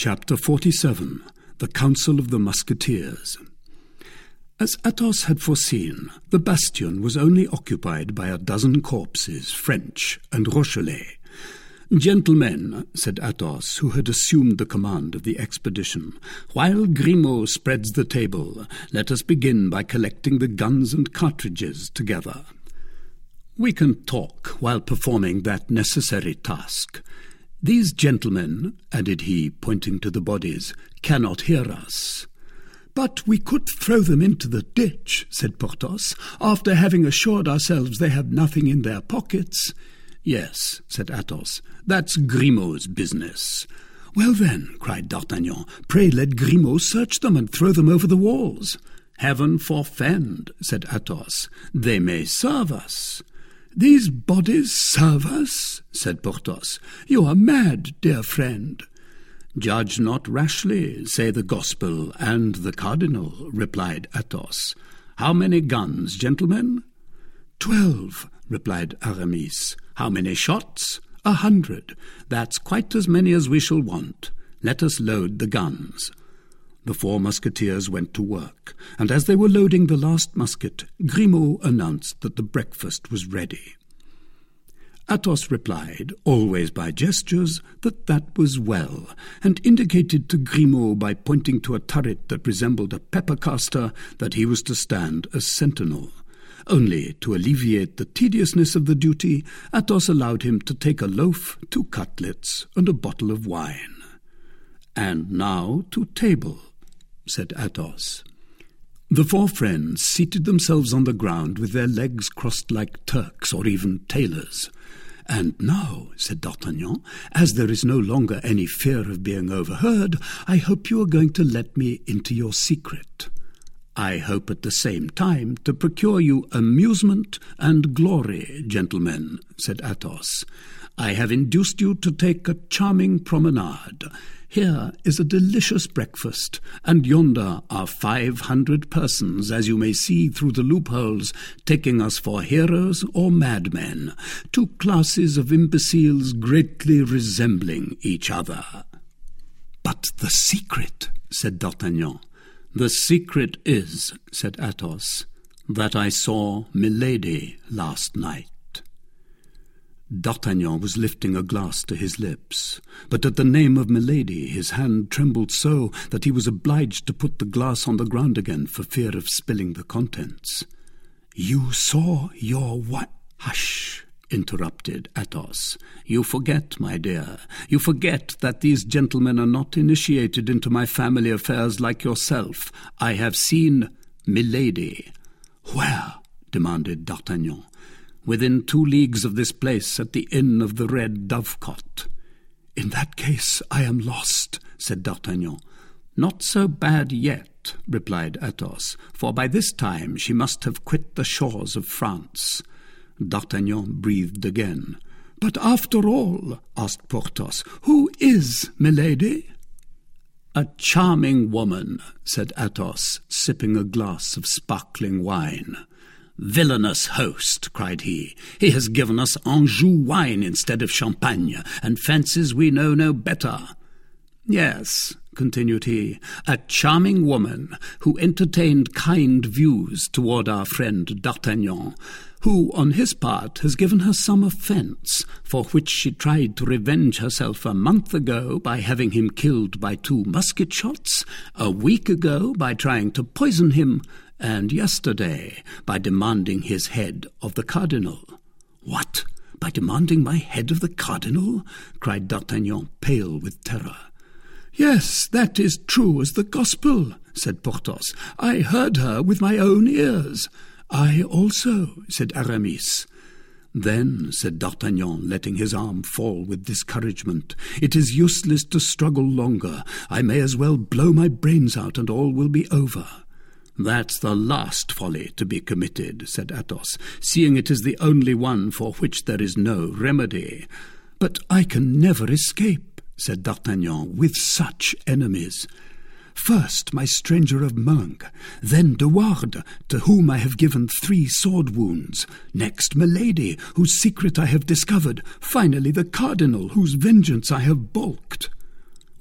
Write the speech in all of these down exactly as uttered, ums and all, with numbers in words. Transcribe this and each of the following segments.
Chapter forty-seven. The Council of the Musketeers. As Athos had foreseen, the bastion was only occupied by a dozen corpses, French and Rochelet. "Gentlemen," said Athos, who had assumed the command of the expedition, "while Grimaud spreads the table, let us begin by collecting the guns and cartridges together. We can talk while performing that necessary task. These gentlemen," added he, pointing to the bodies, "cannot hear us." "But we could throw them into the ditch," said Porthos, "after having assured ourselves they have nothing in their pockets." "Yes," said Athos, "that's Grimaud's business." "Well then," cried D'Artagnan, "pray let Grimaud search them and throw them over the walls." "Heaven forfend," said Athos, "they may serve us." "These bodies serve us?" said Porthos. "You are mad, dear friend." "Judge not rashly, say the Gospel and the Cardinal," replied Athos. "How many guns, gentlemen?" "Twelve," replied Aramis. "How many shots?" "A hundred. That's quite as many as we shall want. Let us load the guns." The four musketeers went to work, and as they were loading the last musket, Grimaud announced that the breakfast was ready. Athos replied, always by gestures, that that was well, and indicated to Grimaud by pointing to a turret that resembled a pepper caster that he was to stand as sentinel. Only, to alleviate the tediousness of the duty, Athos allowed him to take a loaf, two cutlets, and a bottle of wine. "And now to table," said Athos. The four friends seated themselves on the ground with their legs crossed like Turks or even tailors. "And now," said D'Artagnan, "as there is no longer any fear of being overheard, I hope you are going to let me into your secret. I hope at the same time to procure you amusement and glory, gentlemen," said Athos. "I have induced you to take a charming promenade. Here is a delicious breakfast, and yonder are five hundred persons, as you may see through the loopholes, taking us for heroes or madmen, two classes of imbeciles greatly resembling each other." "But the secret," said D'Artagnan. "The secret is," said Athos, "that I saw Milady last night." D'Artagnan was lifting a glass to his lips, but at the name of Milady his hand trembled so that he was obliged to put the glass on the ground again for fear of spilling the contents. "You saw your what?" "Hush!" interrupted Athos. "You forget, my dear, you forget that these gentlemen are not initiated into my family affairs like yourself. I have seen Milady." "Where?" demanded D'Artagnan. "Within two leagues of this place, at the inn of the Red Dovecot." "In that case I am lost," said D'Artagnan. "Not so bad yet," replied Athos, "for by this time she must have quit the shores of France." D'Artagnan breathed again. "But after all," asked Porthos, "who is Milady?" "A charming woman," said Athos, sipping a glass of sparkling wine. "Villainous host," cried he, "he has given us Anjou wine instead of champagne, and fancies we know no better." "Yes," continued he, "a charming woman, who entertained kind views toward our friend D'Artagnan, who, on his part, has given her some offence, for which she tried to revenge herself a month ago by having him killed by two musket shots, a week ago by trying to poison him, and yesterday by demanding his head of the cardinal." "What? By demanding my head of the cardinal?" cried D'Artagnan, pale with terror. "Yes, that is true as the gospel," said Porthos. "I heard her with my own ears." "I also," said Aramis. "Then," said D'Artagnan, letting his arm fall with discouragement, "it is useless to struggle longer. I may as well blow my brains out, and all will be over." "That's the last folly to be committed," said Athos, "seeing it is the only one for which there is no remedy." "But I can never escape," said D'Artagnan, "with such enemies. First my stranger of Meung, then De Wardes, to whom I have given three sword wounds, next Milady, whose secret I have discovered, finally the cardinal, whose vengeance I have balked."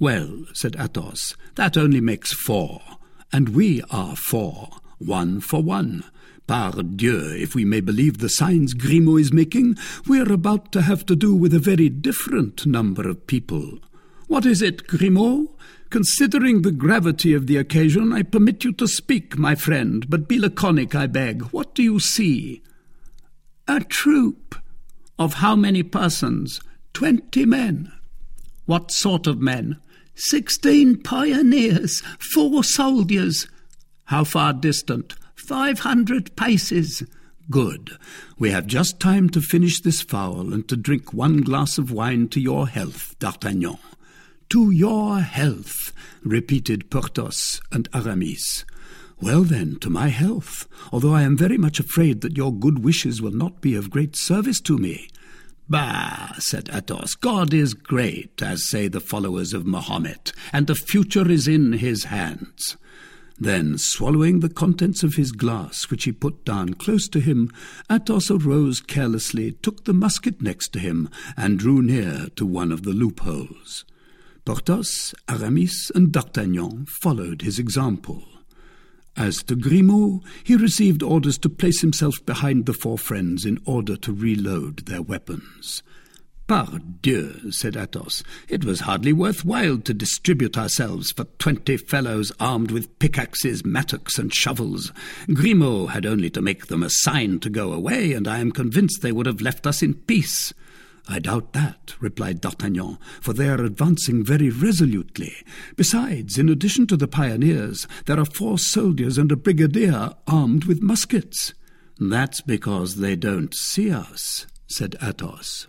"Well," said Athos, "that only makes four, and we are four, one for one. Pardieu, if we may believe the signs Grimaud is making, we are about to have to do with a very different number of people. What is it, Grimaud? Considering the gravity of the occasion, I permit you to speak, my friend, but be laconic, I beg. What do you see?" "A troop." "Of how many persons?" "Twenty men." "What sort of men?" "Sixteen pioneers, four soldiers." "How far distant?" Five hundred paces." "Good. We have just time to finish this fowl and to drink one glass of wine to your health, D'Artagnan." "To your health," repeated Porthos and Aramis. "Well then, to my health, although I am very much afraid that your good wishes will not be of great service to me." "Bah," said Athos, "God is great, as say the followers of Mahomet, and the future is in his hands." Then, swallowing the contents of his glass, which he put down close to him, Athos arose carelessly, took the musket next to him, and drew near to one of the loopholes. Porthos, Aramis, and D'Artagnan followed his example. As to Grimaud, he received orders to place himself behind the four friends in order to reload their weapons. "Pardieu," said Athos, "it was hardly worth while to distribute ourselves for twenty fellows armed with pickaxes, mattocks, and shovels. Grimaud had only to make them a sign to go away, and I am convinced they would have left us in peace." "I doubt that," replied D'Artagnan, "for they are advancing very resolutely. Besides, in addition to the pioneers, there are four soldiers and a brigadier armed with muskets." "That's because they don't see us," said Athos.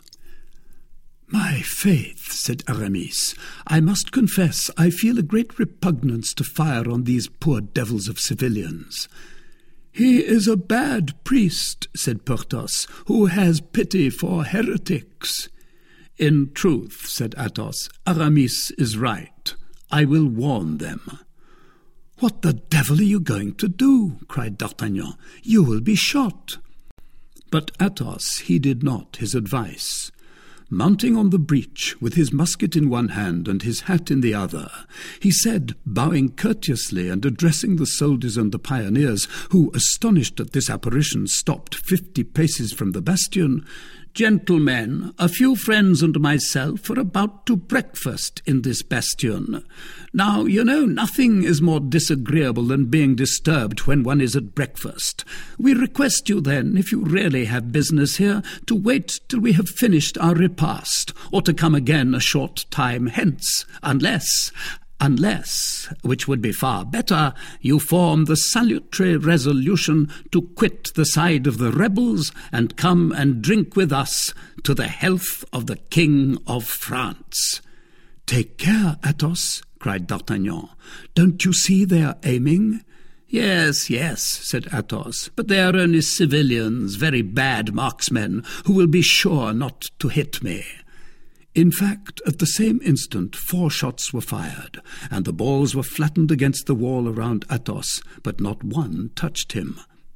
"My faith," said Aramis, "I must confess I feel a great repugnance to fire on these poor devils of civilians." "He is a bad priest," said Porthos, "who has pity for heretics." "In truth," said Athos, "Aramis is right. I will warn them." "What the devil are you going to do?" cried D'Artagnan. "You will be shot." But Athos heeded not his advice. Mounting on the breach, with his musket in one hand and his hat in the other, he said, bowing courteously and addressing the soldiers and the pioneers, who, astonished at this apparition, stopped fifty paces from the bastion, "Gentlemen, a few friends and myself are about to breakfast in this bastion. Now, you know, nothing is more disagreeable than being disturbed when one is at breakfast. We request you then, if you really have business here, to wait till we have finished our repast, or to come again a short time hence, unless... Unless, which would be far better, you form the salutary resolution to quit the side of the rebels and come and drink with us to the health of the King of France." "Take care, Athos," cried D'Artagnan. "Don't you see they are aiming?" "Yes, yes," said Athos, "but they are only civilians, very bad marksmen, who will be sure not to hit me." In fact, at the same instant, four shots were fired, and the balls were flattened against the wall around Athos, but not one touched him.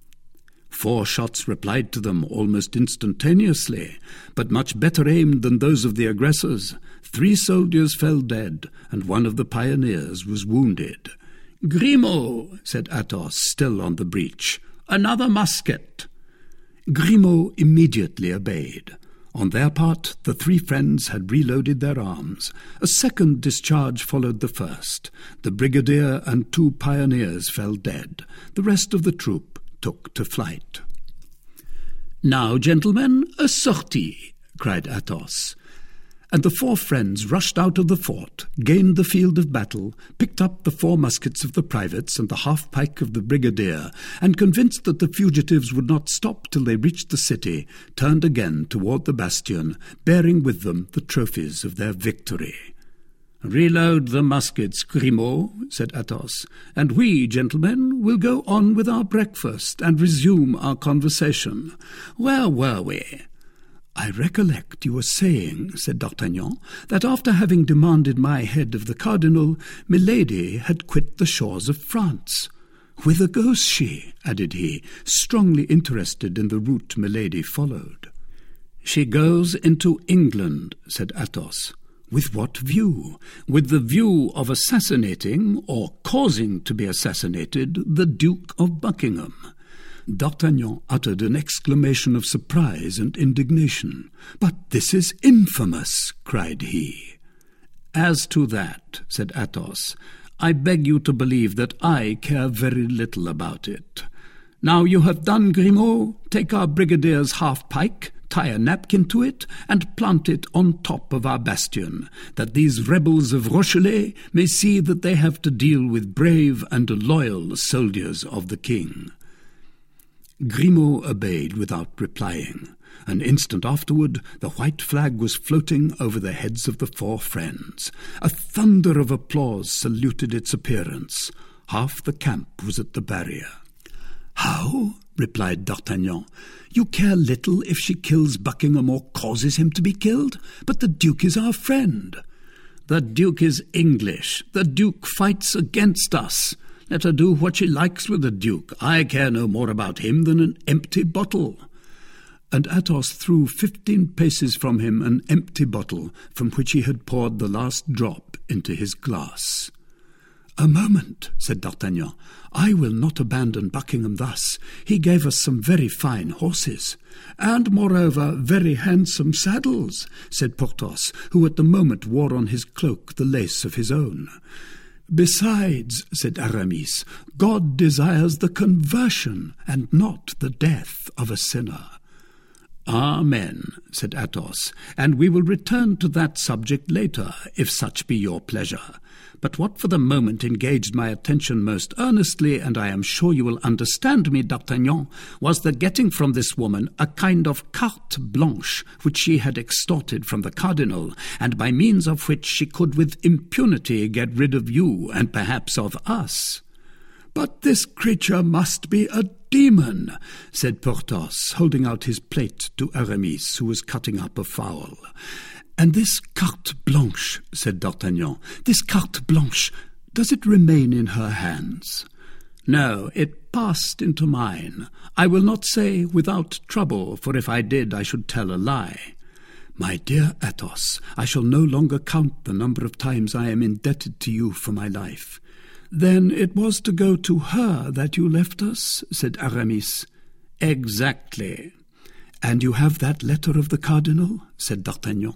Four shots replied to them almost instantaneously, but much better aimed than those of the aggressors. Three soldiers fell dead, and one of the pioneers was wounded. "Grimaud," said Athos, still on the breach, "another musket." Grimaud immediately obeyed. On their part, the three friends had reloaded their arms. A second discharge followed the first. The brigadier and two pioneers fell dead. The rest of the troop took to flight. "Now, gentlemen, a sortie," cried Athos. And the four friends rushed out of the fort, gained the field of battle, picked up the four muskets of the privates and the half-pike of the brigadier, and convinced that the fugitives would not stop till they reached the city, turned again toward the bastion, bearing with them the trophies of their victory. "Reload the muskets, Grimaud," said Athos, "and we, gentlemen, will go on with our breakfast and resume our conversation. Where were we?" "I recollect you were saying," said D'Artagnan, "that after having demanded my head of the cardinal, Milady had quit the shores of France. Whither goes she?" added he, strongly interested in the route Milady followed. "She goes into England," said Athos. With what view? With the view of assassinating, or causing to be assassinated, the Duke of Buckingham. D'Artagnan uttered an exclamation of surprise and indignation. "But this is infamous!" cried he. "As to that," said Athos, "I beg you to believe that I care very little about it. Now you have done, Grimaud, take our brigadier's half-pike, tie a napkin to it, and plant it on top of our bastion, that these rebels of Rochellais may see that they have to deal with brave and loyal soldiers of the king." Grimaud obeyed without replying. An instant afterward, the white flag was floating over the heads of the four friends. A thunder of applause saluted its appearance. Half the camp was at the barrier. "How?" replied D'Artagnan. "You care little if she kills Buckingham or causes him to be killed, but the Duke is our friend." "The Duke is English. The Duke fights against us. Let her do what she likes with the Duke. I care no more about him than an empty bottle." And Athos threw fifteen paces from him an empty bottle from which he had poured the last drop into his glass. "A moment," said D'Artagnan. "I will not abandon Buckingham thus. He gave us some very fine horses." "And, moreover, very handsome saddles," said Porthos, who at the moment wore on his cloak the lace of his own. "Besides," said Aramis, "God desires the conversion and not the death of a sinner." "Amen," said Athos, "and we will return to that subject later, if such be your pleasure. But what for the moment engaged my attention most earnestly, and I am sure you will understand me, D'Artagnan, was the getting from this woman a kind of carte blanche which she had extorted from the cardinal, and by means of which she could with impunity get rid of you, and perhaps of us." "But this creature must be a demon," said Porthos, holding out his plate to Aramis, who was cutting up a fowl. "And this carte blanche," said D'Artagnan, "this carte blanche, does it remain in her hands?" "No, it passed into mine. I will not say without trouble, for if I did I should tell a lie." "My dear Athos, I shall no longer count the number of times I am indebted to you for my life." "Then it was to go to her that you left us?" said Aramis. "Exactly." "And you have that letter of the cardinal?" said D'Artagnan.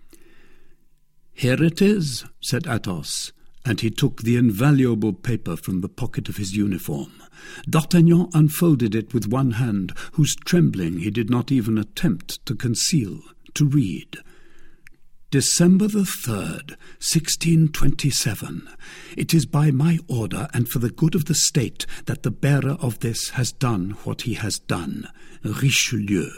"Here it is," said Athos, and he took the invaluable paper from the pocket of his uniform. D'Artagnan unfolded it with one hand, whose trembling he did not even attempt to conceal, to read. "December the third, sixteen twenty-seven. It is by my order and for the good of the state that the bearer of this has done what he has done. Richelieu."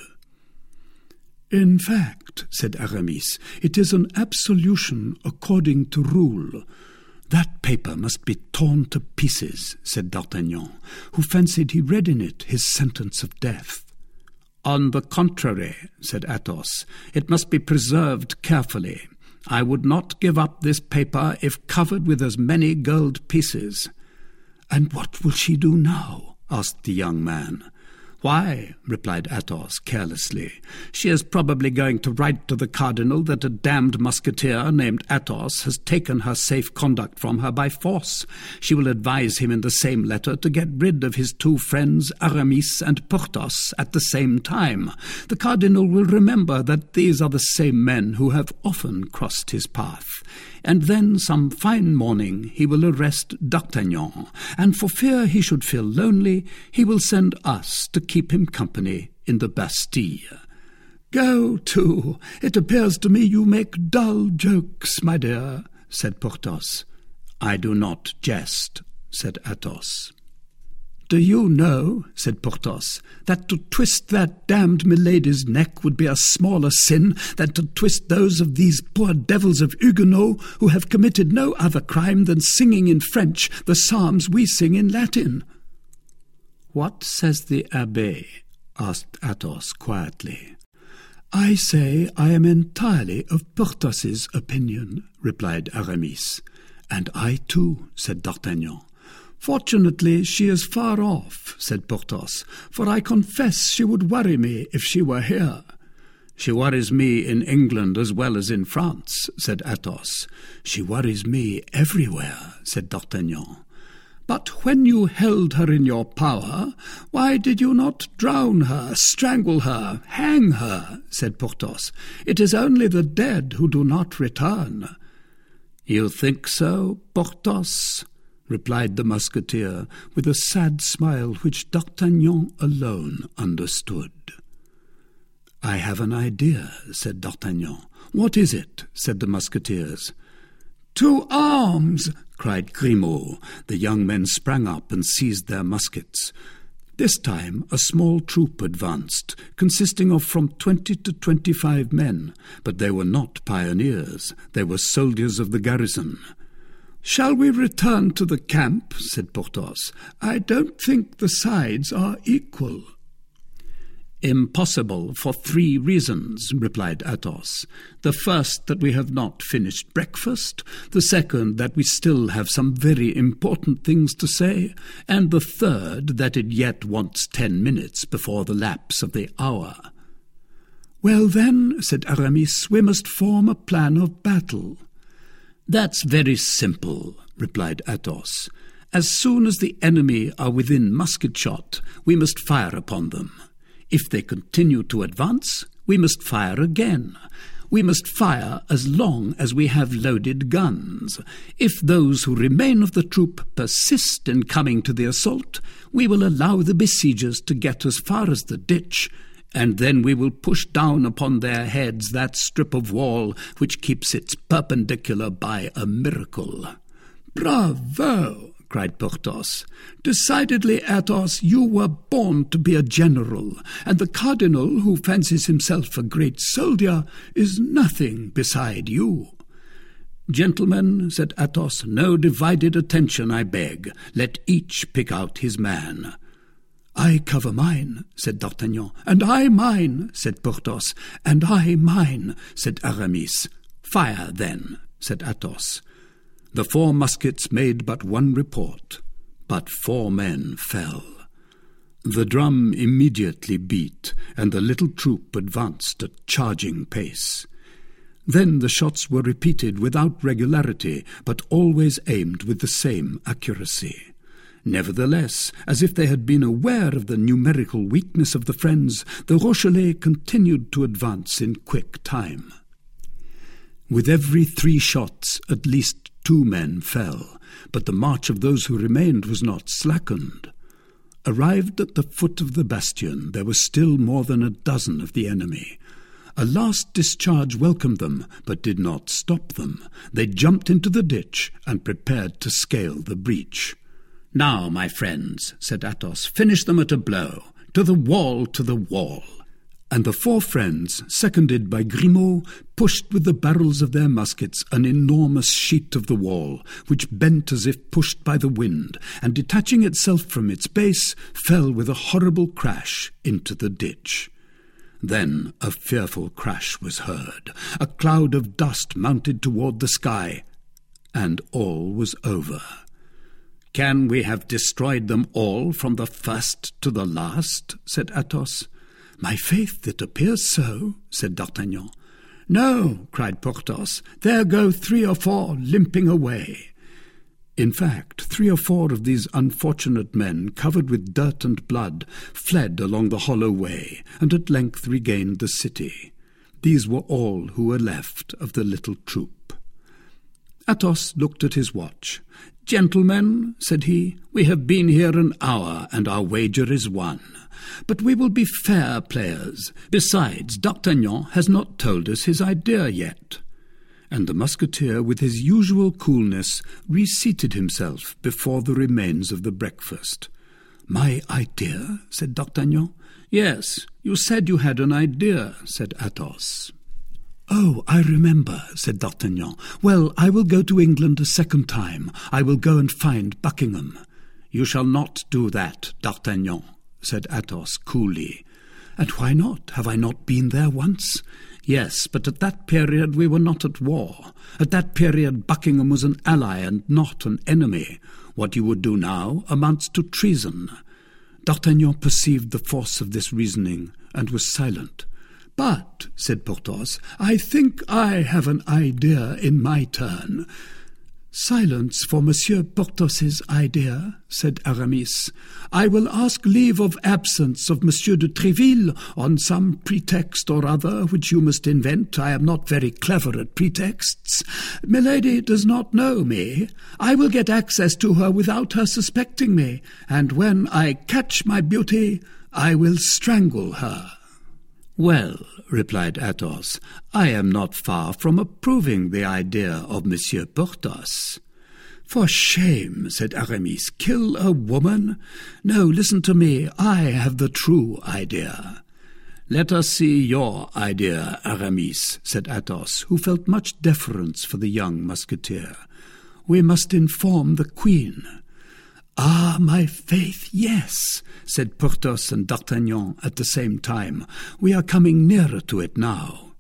"In fact," said Aramis, "it is an absolution according to rule." "That paper must be torn to pieces," said D'Artagnan, who fancied he read in it his sentence of death. "On the contrary," said Athos, "it must be preserved carefully. I would not give up this paper if covered with as many gold pieces." "And what will she do now?" asked the young man. "Why," replied Athos carelessly, "she is probably going to write to the cardinal that a damned musketeer named Athos has taken her safe conduct from her by force. She will advise him in the same letter to get rid of his two friends Aramis and Porthos at the same time. The cardinal will remember that these are the same men who have often crossed his path. And then some fine morning he will arrest D'Artagnan, and for fear he should feel lonely, he will send us to keep him company in the Bastille." "Go to! It appears to me you make dull jokes, my dear," said Porthos. "I do not jest," said Athos. "Do you know," said Porthos, "that to twist that damned milady's neck would be a smaller sin than to twist those of these poor devils of Huguenots who have committed no other crime than singing in French the psalms we sing in Latin?" "What says the Abbé?" asked Athos quietly. "I say I am entirely of Porthos's opinion," replied Aramis. "And I too," said D'Artagnan. "Fortunately, she is far off," said Porthos, "for I confess she would worry me if she were here." "She worries me in England as well as in France," said Athos. "She worries me everywhere," said D'Artagnan. "But when you held her in your power, why did you not drown her, strangle her, hang her?" said Porthos. "It is only the dead who do not return." "You think so, Porthos?" replied the Musketeer, with a sad smile which D'Artagnan alone understood. "I have an idea," said D'Artagnan. "What is it?" said the Musketeers. "To arms!" cried Grimaud. The young men sprang up and seized their muskets. This time a small troop advanced, consisting of from twenty to twenty-five men, but they were not pioneers, they were soldiers of the garrison. "Shall we return to the camp?" said Porthos. "I don't think the sides are equal." "Impossible for three reasons," replied Athos. "The first, that we have not finished breakfast; the second, that we still have some very important things to say; and the third, that it yet wants ten minutes before the lapse of the hour." "Well, then," said Aramis, "we must form a plan of battle." "That's very simple," replied Athos. "As soon as the enemy are within musket shot, we must fire upon them. If they continue to advance, we must fire again. We must fire as long as we have loaded guns. If those who remain of the troop persist in coming to the assault, we will allow the besiegers to get as far as the ditch, and then we will push down upon their heads that strip of wall which keeps its perpendicular by a miracle." "Bravo!" cried Porthos. "Decidedly, Athos, you were born to be a general, and the cardinal, who fancies himself a great soldier, is nothing beside you." "Gentlemen," said Athos, "no divided attention, I beg. Let each pick out his man." "I cover mine," said D'Artagnan. "And I mine," said Porthos. "And I mine," said Aramis. "Fire, then," said Athos. The four muskets made but one report, but four men fell. The drum immediately beat, and the little troop advanced at charging pace. Then the shots were repeated without regularity, but always aimed with the same accuracy. Nevertheless, as if they had been aware of the numerical weakness of the friends, the Rochellais continued to advance in quick time. With every three shots, at least two men fell, but the march of those who remained was not slackened. Arrived at the foot of the bastion, there were still more than a dozen of the enemy. A last discharge welcomed them, but did not stop them. They jumped into the ditch and prepared to scale the breach. "Now, my friends," said Athos, "finish them at a blow. To the wall, to the wall." And the four friends, seconded by Grimaud, pushed with the barrels of their muskets an enormous sheet of the wall, which bent as if pushed by the wind, and detaching itself from its base, fell with a horrible crash into the ditch. Then a fearful crash was heard. A cloud of dust mounted toward the sky, and all was over. "Can we have destroyed them all from the first to the last?" said Athos. "My faith, it appears so," said D'Artagnan. "No," cried Porthos, "there go three or four limping away." In fact, three or four of these unfortunate men, covered with dirt and blood, fled along the hollow way, and at length regained the city. These were all who were left of the little troop. Athos looked at his watch. "Gentlemen," said he, "we have been here an hour, and our wager is won. But we will be fair players. Besides, D'Artagnan has not told us his idea yet." And the Musketeer, with his usual coolness, reseated himself before the remains of the breakfast. "My idea?" said D'Artagnan. "Yes, you said you had an idea," said Athos. "Oh, I remember," said D'Artagnan. "Well, I will go to England a second time. I will go and find Buckingham." "You shall not do that, D'Artagnan," said Athos coolly. "And why not? Have I not been there once?" "Yes, but at that period we were not at war. At that period Buckingham was an ally and not an enemy. What you would do now amounts to treason." D'Artagnan perceived the force of this reasoning, and was silent. "But," said Porthos, "I think I have an idea in my turn." "Silence for Monsieur Porthos's idea," said Aramis. "I will ask leave of absence of Monsieur de Tréville on some pretext or other which you must invent. I am not very clever at pretexts. Milady does not know me. I will get access to her without her suspecting me, and when I catch my beauty, I will strangle her." "Well," replied Athos, "I am not far from approving the idea of Monsieur Porthos." "For shame," said Aramis. "Kill a woman? No, listen to me. I have the true idea." "Let us see your idea, Aramis," said Athos, who felt much deference for the young musketeer. "We must inform the queen." "Ah, my faith, yes," said Porthos and D'Artagnan at the same time. "We are coming nearer to it now."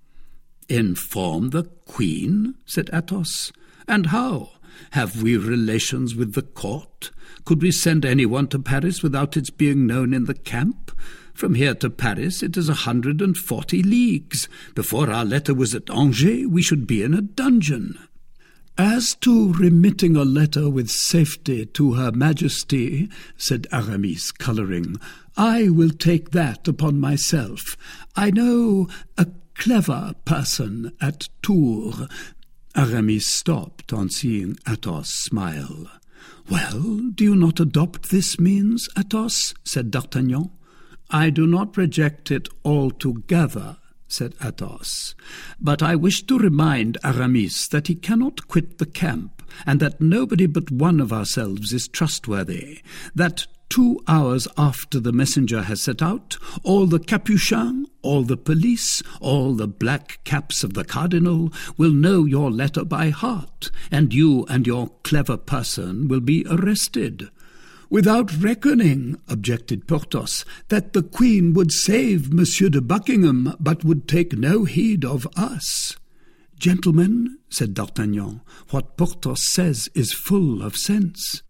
"Inform the queen?" said Athos. "And how? Have we relations with the court? Could we send anyone to Paris without its being known in the camp? From here to Paris it is a hundred and forty leagues. Before our letter was at Angers, we should be in a dungeon." "As to remitting a letter with safety to Her Majesty," said Aramis, colouring, "I will take that upon myself. I know a clever person at Tours." Aramis stopped on seeing Athos smile. "Well, do you not adopt this means, Athos?" said D'Artagnan. "I do not reject it altogether," said Athos, "but I wish to remind Aramis that he cannot quit the camp, and that nobody but one of ourselves is trustworthy, that two hours after the messenger has set out, all the Capuchins, all the police, all the black caps of the cardinal will know your letter by heart, and you and your clever person will be arrested." "Without reckoning," objected Porthos, "that the queen would save Monsieur de Buckingham, but would take no heed of us." "Gentlemen," said D'Artagnan, "what Porthos says is full of sense."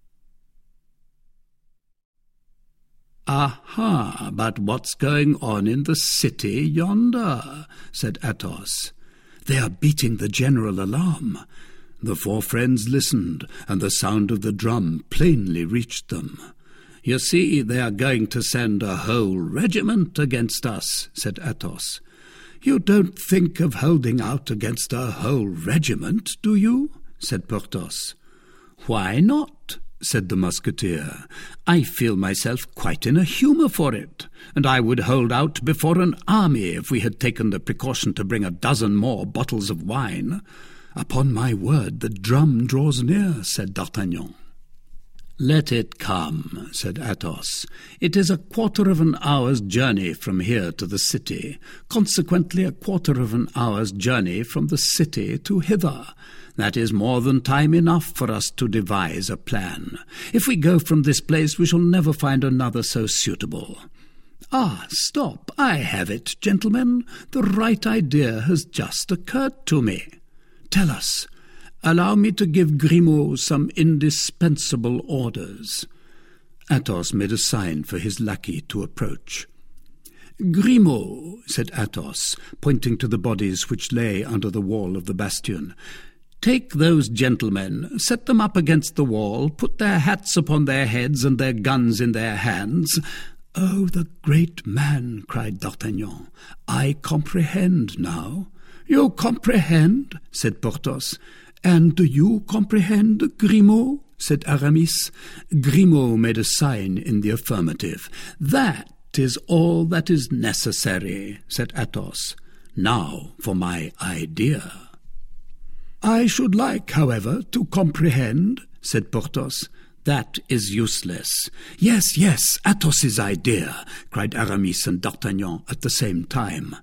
"Aha, but what's going on in the city yonder?" said Athos. "They are beating the general alarm." The four friends listened, and the sound of the drum plainly reached them. "You see, they are going to send a whole regiment against us," said Athos. "You don't think of holding out against a whole regiment, do you?" said Porthos. "Why not?" said the musketeer. "I feel myself quite in a humour for it, and I would hold out before an army if we had taken the precaution to bring a dozen more bottles of wine." "Upon my word, the drum draws near," said D'Artagnan. "Let it come," said Athos. "It is a quarter of an hour's journey from here to the city, consequently a quarter of an hour's journey from the city to hither. That is more than time enough for us to devise a plan. If we go from this place, we shall never find another so suitable." "Ah, stop, I have it, gentlemen. The right idea has just occurred to me." "Tell us." "Allow me to give Grimaud some indispensable orders." Athos made a sign for his lackey to approach. "Grimaud," said Athos, pointing to the bodies which lay under the wall of the bastion, "take those gentlemen, set them up against the wall, put their hats upon their heads and their guns in their hands." "Oh, the great man!" cried D'Artagnan. "I comprehend now." "You comprehend?" said Porthos. "And do you comprehend, Grimaud?" said Aramis. Grimaud made a sign in the affirmative. "That is all that is necessary," said Athos. "Now for my idea." "I should like, however, to comprehend," said Porthos. "That is useless." "Yes, yes, Athos's idea," cried Aramis and D'Artagnan at the same time.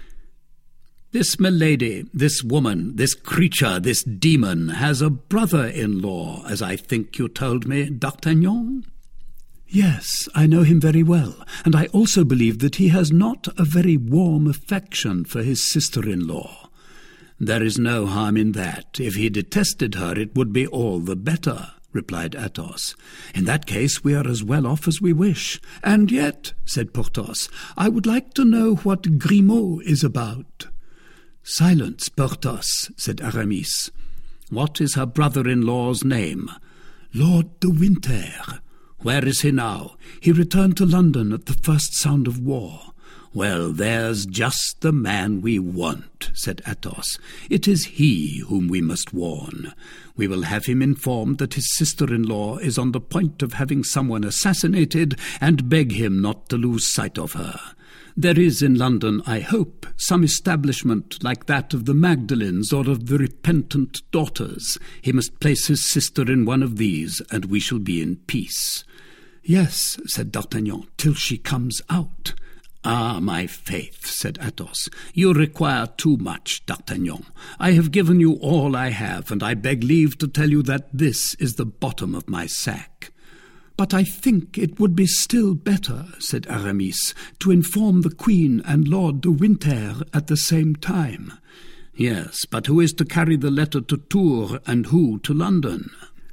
"This milady, this woman, this creature, this demon, has a brother-in-law, as I think you told me, D'Artagnan?" "Yes, I know him very well, and I also believe that he has not a very warm affection for his sister-in-law." "There is no harm in that. If he detested her, it would be all the better," replied Athos. "In that case we are as well off as we wish. And yet," said Porthos, "I would like to know what Grimaud is about." "Silence, Porthos," said Aramis. "What is her brother-in-law's name?" "Lord de Winter." "Where is he now?" "He returned to London at the first sound of war." "Well, there's just the man we want," said Athos. "It is he whom we must warn. We will have him informed that his sister-in-law is on the point of having someone assassinated, and beg him not to lose sight of her. There is in London, I hope, some establishment like that of the Magdalens or of the Repentant Daughters. He must place his sister in one of these, and we shall be in peace." "Yes," said D'Artagnan, "till she comes out." "Ah, my faith," said Athos, "you require too much, D'Artagnan. I have given you all I have, and I beg leave to tell you that this is the bottom of my sack." "But I think it would be still better," said Aramis, "to inform the Queen and Lord de Winter at the same time." "Yes, but who is to carry the letter to Tours, and who to London?"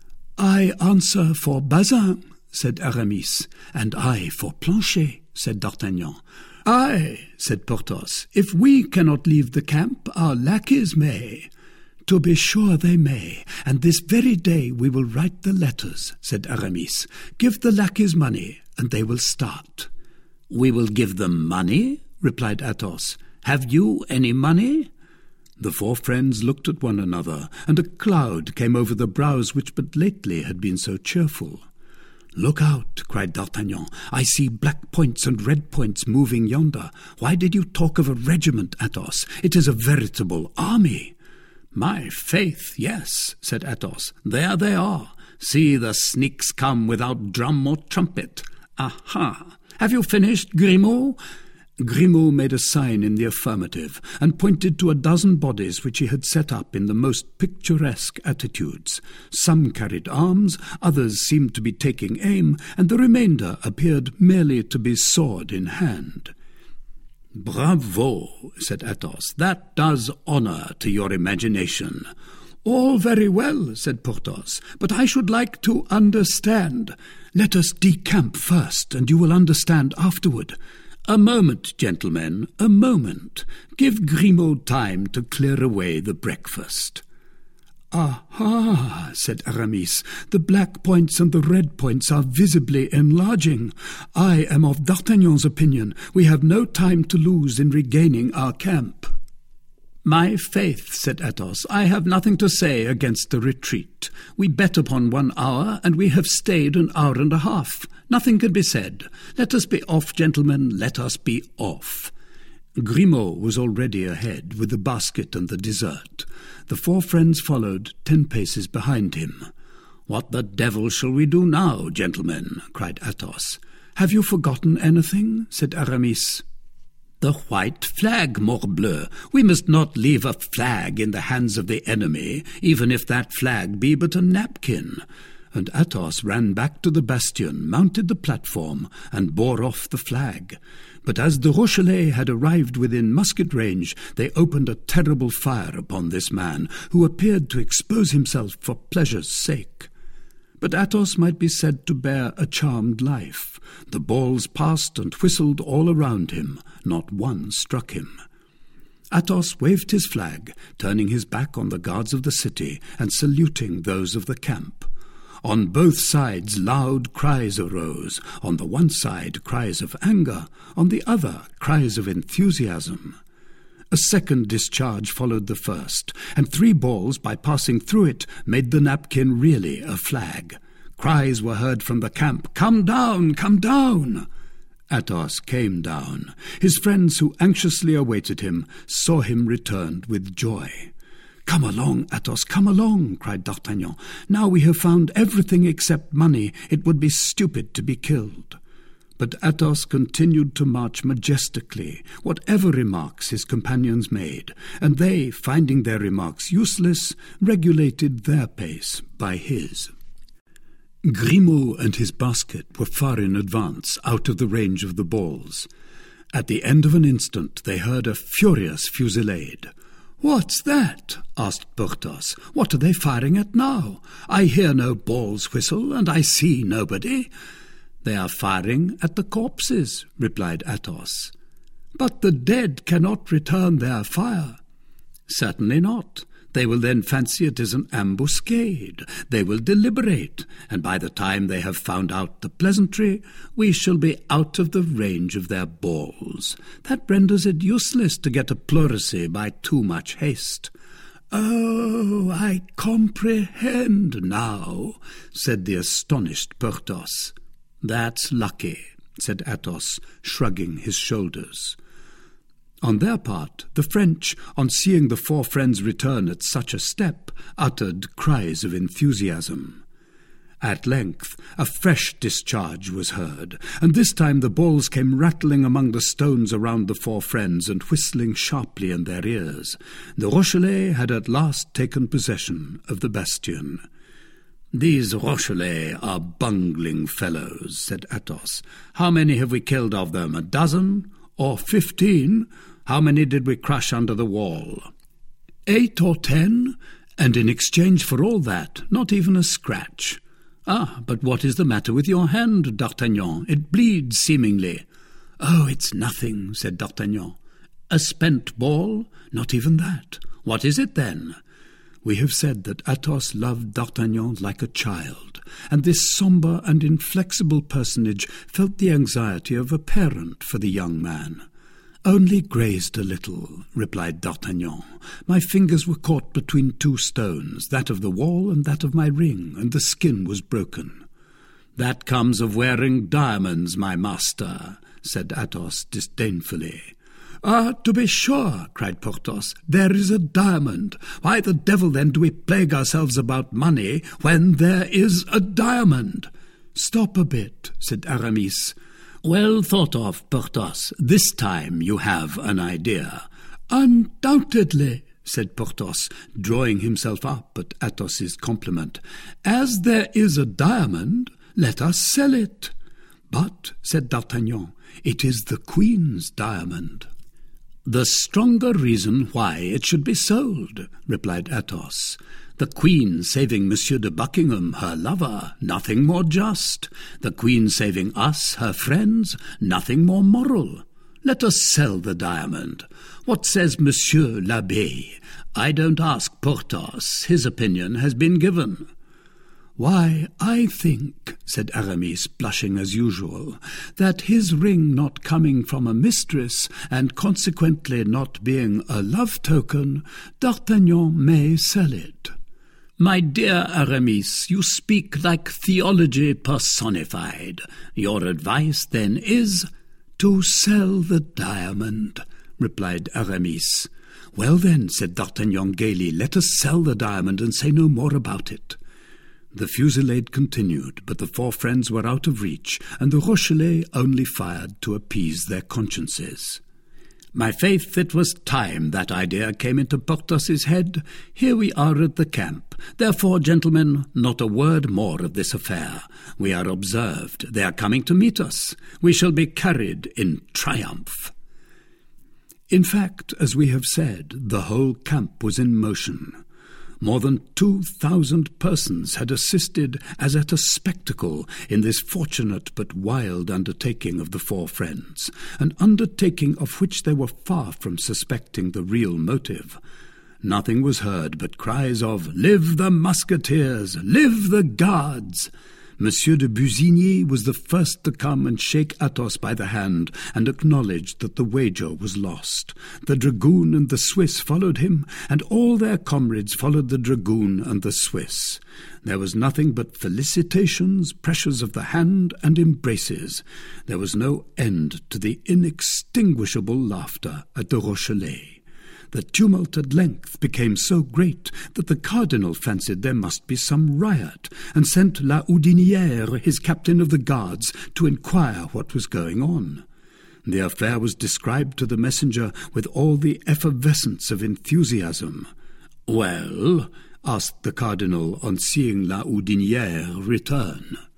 "I answer for Bazin," said Aramis. "And I for Planchet," said D'Artagnan. "Aye," said Porthos, "if we cannot leave the camp, our lackeys may." "To be sure they may, and this very day we will write the letters," said Aramis. "Give the lackeys money, and they will start." "We will give them money?" replied Athos. "Have you any money?" The four friends looked at one another, and a cloud came over the brows which but lately had been so cheerful. "Look out," cried D'Artagnan. "I see black points and red points moving yonder. Why did you talk of a regiment, Athos? It is a veritable army." "My faith, yes," said Athos. "There they are. See, the sneaks come without drum or trumpet. Aha! Have you finished, Grimaud?" Grimaud made a sign in the affirmative, and pointed to a dozen bodies which he had set up in the most picturesque attitudes. Some carried arms, others seemed to be taking aim, and the remainder appeared merely to be sword in hand. "Bravo," said Athos. "That does honour to your imagination." "All very well," said Porthos, "but I should like to understand." "Let us decamp first, and you will understand afterward." "A moment, gentlemen, a moment. Give Grimaud time to clear away the breakfast." "Aha," said Aramis, "the black points and the red points are visibly enlarging. I am of D'Artagnan's opinion. We have no time to lose in regaining our camp." "My faith," said Athos, "I have nothing to say against a retreat. We bet upon one hour, and we have stayed an hour and a half. Nothing can be said. Let us be off, gentlemen, let us be off." Grimaud was already ahead, with the basket and the dessert. The four friends followed, ten paces behind him. "What the devil shall we do now, gentlemen?" cried Athos. "Have you forgotten anything?" said Aramis. "The white flag, morbleu! We must not leave a flag in the hands of the enemy, even if that flag be but a napkin." And Athos ran back to the bastion, mounted the platform, and bore off the flag. But as the Rochellais had arrived within musket range, they opened a terrible fire upon this man, who appeared to expose himself for pleasure's sake. But Athos might be said to bear a charmed life. The balls passed and whistled all around him. Not one struck him. Athos waved his flag, turning his back on the guards of the city and saluting those of the camp. On both sides loud cries arose. On the one side cries of anger, on the other cries of enthusiasm. A second discharge followed the first, and three balls, by passing through it, made the napkin really a flag. Cries were heard from the camp, "Come down, come down!" Athos came down. His friends, who anxiously awaited him, saw him returned with joy. "Come along, Athos, come along," cried D'Artagnan. "Now we have found everything except money. It would be stupid to be killed." But Athos continued to march majestically, whatever remarks his companions made, and they, finding their remarks useless, regulated their pace by his. Grimaud and his basket were far in advance, out of the range of the balls. At the end of an instant they heard a furious fusillade. "What's that?" asked Porthos. "What are they firing at now? I hear no balls whistle, and I see nobody." "They are firing at the corpses," replied Athos. "But the dead cannot return their fire." "Certainly not. They will then fancy it is an ambuscade. They will deliberate, and by the time they have found out the pleasantry, we shall be out of the range of their balls. That renders it useless to get a pleurisy by too much haste." "Oh, I comprehend now," said the astonished Porthos. "That's lucky," said Athos, shrugging his shoulders. On their part, the French, on seeing the four friends return at such a step, uttered cries of enthusiasm. At length a fresh discharge was heard, and this time the balls came rattling among the stones around the four friends and whistling sharply in their ears. The Rochellais had at last taken possession of the bastion. "These Rochellais are bungling fellows," said Athos. "How many have we killed of them? A dozen? Or fifteen? How many did we crush under the wall?" "Eight or ten, and in exchange for all that, not even a scratch." "Ah, but what is the matter with your hand, D'Artagnan? It bleeds, seemingly." "Oh, it's nothing," said D'Artagnan. "A spent ball? Not even that." "What is it, then?" We have said that Athos loved D'Artagnan like a child, and this sombre and inflexible personage felt the anxiety of a parent for the young man. "Only grazed a little," replied D'Artagnan. "My fingers were caught between two stones, that of the wall and that of my ring, and the skin was broken." "That comes of wearing diamonds, my master," said Athos disdainfully. "Ah, to be sure," cried Porthos, "there is a diamond. Why the devil then do we plague ourselves about money when there is a diamond?" "Stop a bit," said Aramis. "Well thought of, Porthos. This time you have an idea." "Undoubtedly," said Porthos, drawing himself up at Athos's compliment. "As there is a diamond, let us sell it." "But," said D'Artagnan, "it is the Queen's diamond." "The stronger reason why it should be sold," replied Athos. "The Queen saving Monsieur de Buckingham, her lover, nothing more just. The Queen saving us, her friends, nothing more moral. Let us sell the diamond. What says Monsieur l'Abbé? I don't ask Porthos. His opinion has been given." "Why, I think," said Aramis, blushing as usual, "that his ring not coming from a mistress, and consequently not being a love-token, D'Artagnan may sell it." "My dear Aramis, you speak like theology personified. Your advice, then, is—" "To sell the diamond," replied Aramis. "Well, then," said D'Artagnan gaily, "let us sell the diamond and say no more about it." The fusillade continued, but the four friends were out of reach, and the Rochellais only fired to appease their consciences. "My faith, it was time that idea came into Porthos's head. Here we are at the camp. Therefore, gentlemen, not a word more of this affair. We are observed. They are coming to meet us. We shall be carried in triumph." In fact, as we have said, the whole camp was in motion. More than two thousand persons had assisted as at a spectacle in this fortunate but wild undertaking of the four friends, an undertaking of which they were far from suspecting the real motive. Nothing was heard but cries of "Live the Musketeers! Live the Guards!" Monsieur de Busigny was the first to come and shake Athos by the hand and acknowledge that the wager was lost. The dragoon and the Swiss followed him, and all their comrades followed the dragoon and the Swiss. There was nothing but felicitations, pressures of the hand, and embraces. There was no end to the inextinguishable laughter at the Rochellais. The tumult at length became so great that the cardinal fancied there must be some riot, and sent La Houdinière, his captain of the guards, to inquire what was going on. The affair was described to the messenger with all the effervescence of enthusiasm. "Well?" asked the cardinal on seeing La Houdinière return.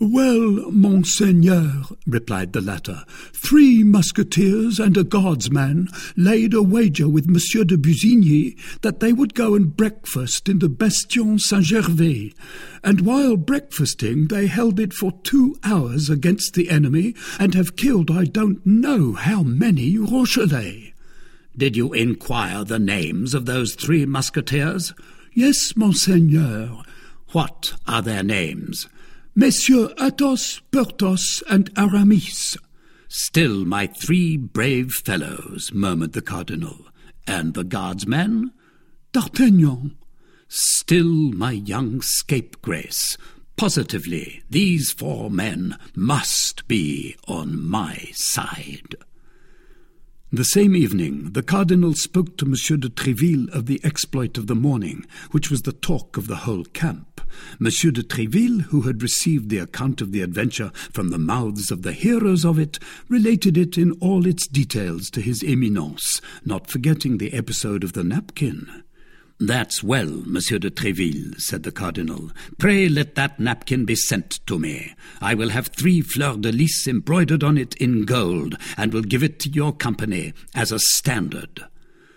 "Well, monseigneur," replied the latter, "three musketeers and a guardsman laid a wager with Monsieur de Busigny that they would go and breakfast in the Bastion Saint-Gervais, and while breakfasting they held it for two hours against the enemy, and have killed I don't know how many Rochellais." "Did you inquire the names of those three musketeers?" "Yes, monseigneur." "What are their names?" "Messieurs Athos, Porthos, and Aramis." "Still my three brave fellows," murmured the cardinal. "And the guardsmen?" "D'Artagnan." "Still my young scapegrace. Positively, these four men must be on my side." The same evening, the cardinal spoke to Monsieur de Tréville of the exploit of the morning, which was the talk of the whole camp. Monsieur de Tréville, who had received the account of the adventure from the mouths of the heroes of it, related it in all its details to his Eminence, not forgetting the episode of the napkin. "That's well, Monsieur de Tréville," said the cardinal. "Pray let that napkin be sent to me. I will have three fleurs-de-lis embroidered on it in gold, and will give it to your company as a standard."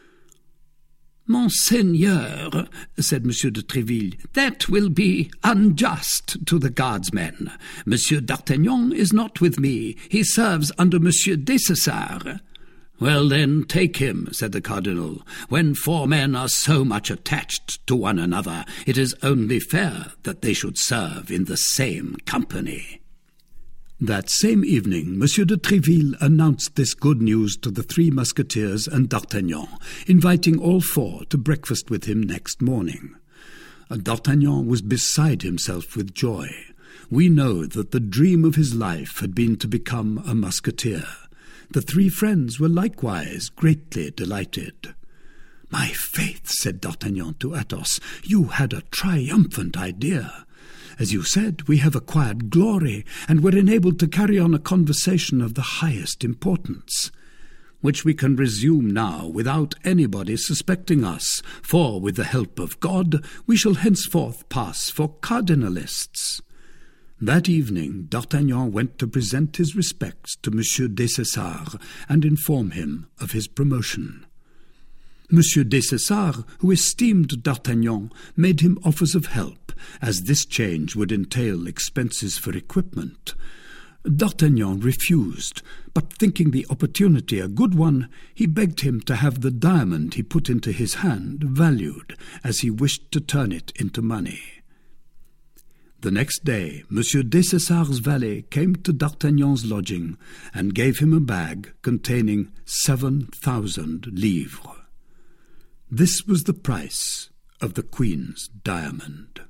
"Monseigneur," said Monsieur de Tréville, "that will be unjust to the guardsmen. Monsieur d'Artagnan is not with me. He serves under Monsieur Dessessart." "Well, then, take him," said the cardinal. "When four men are so much attached to one another, it is only fair that they should serve in the same company." That same evening, Monsieur de Tréville announced this good news to the three musketeers and D'Artagnan, inviting all four to breakfast with him next morning. D'Artagnan was beside himself with joy. We know that the dream of his life had been to become a musketeer. The three friends were likewise greatly delighted. "My faith," said D'Artagnan to Athos, "you had a triumphant idea. As you said, we have acquired glory, and were enabled to carry on a conversation of the highest importance, which we can resume now without anybody suspecting us, for, with the help of God, we shall henceforth pass for cardinalists." That evening D'Artagnan went to present his respects to Monsieur Dessessart and inform him of his promotion. Monsieur Dessessart, who esteemed D'Artagnan, made him offers of help, as this change would entail expenses for equipment. D'Artagnan refused, but thinking the opportunity a good one, he begged him to have the diamond he put into his hand valued, as he wished to turn it into money. The next day, Monsieur Dessessart's valet came to D'Artagnan's lodging and gave him a bag containing seven thousand livres. This was the price of the Queen's diamond.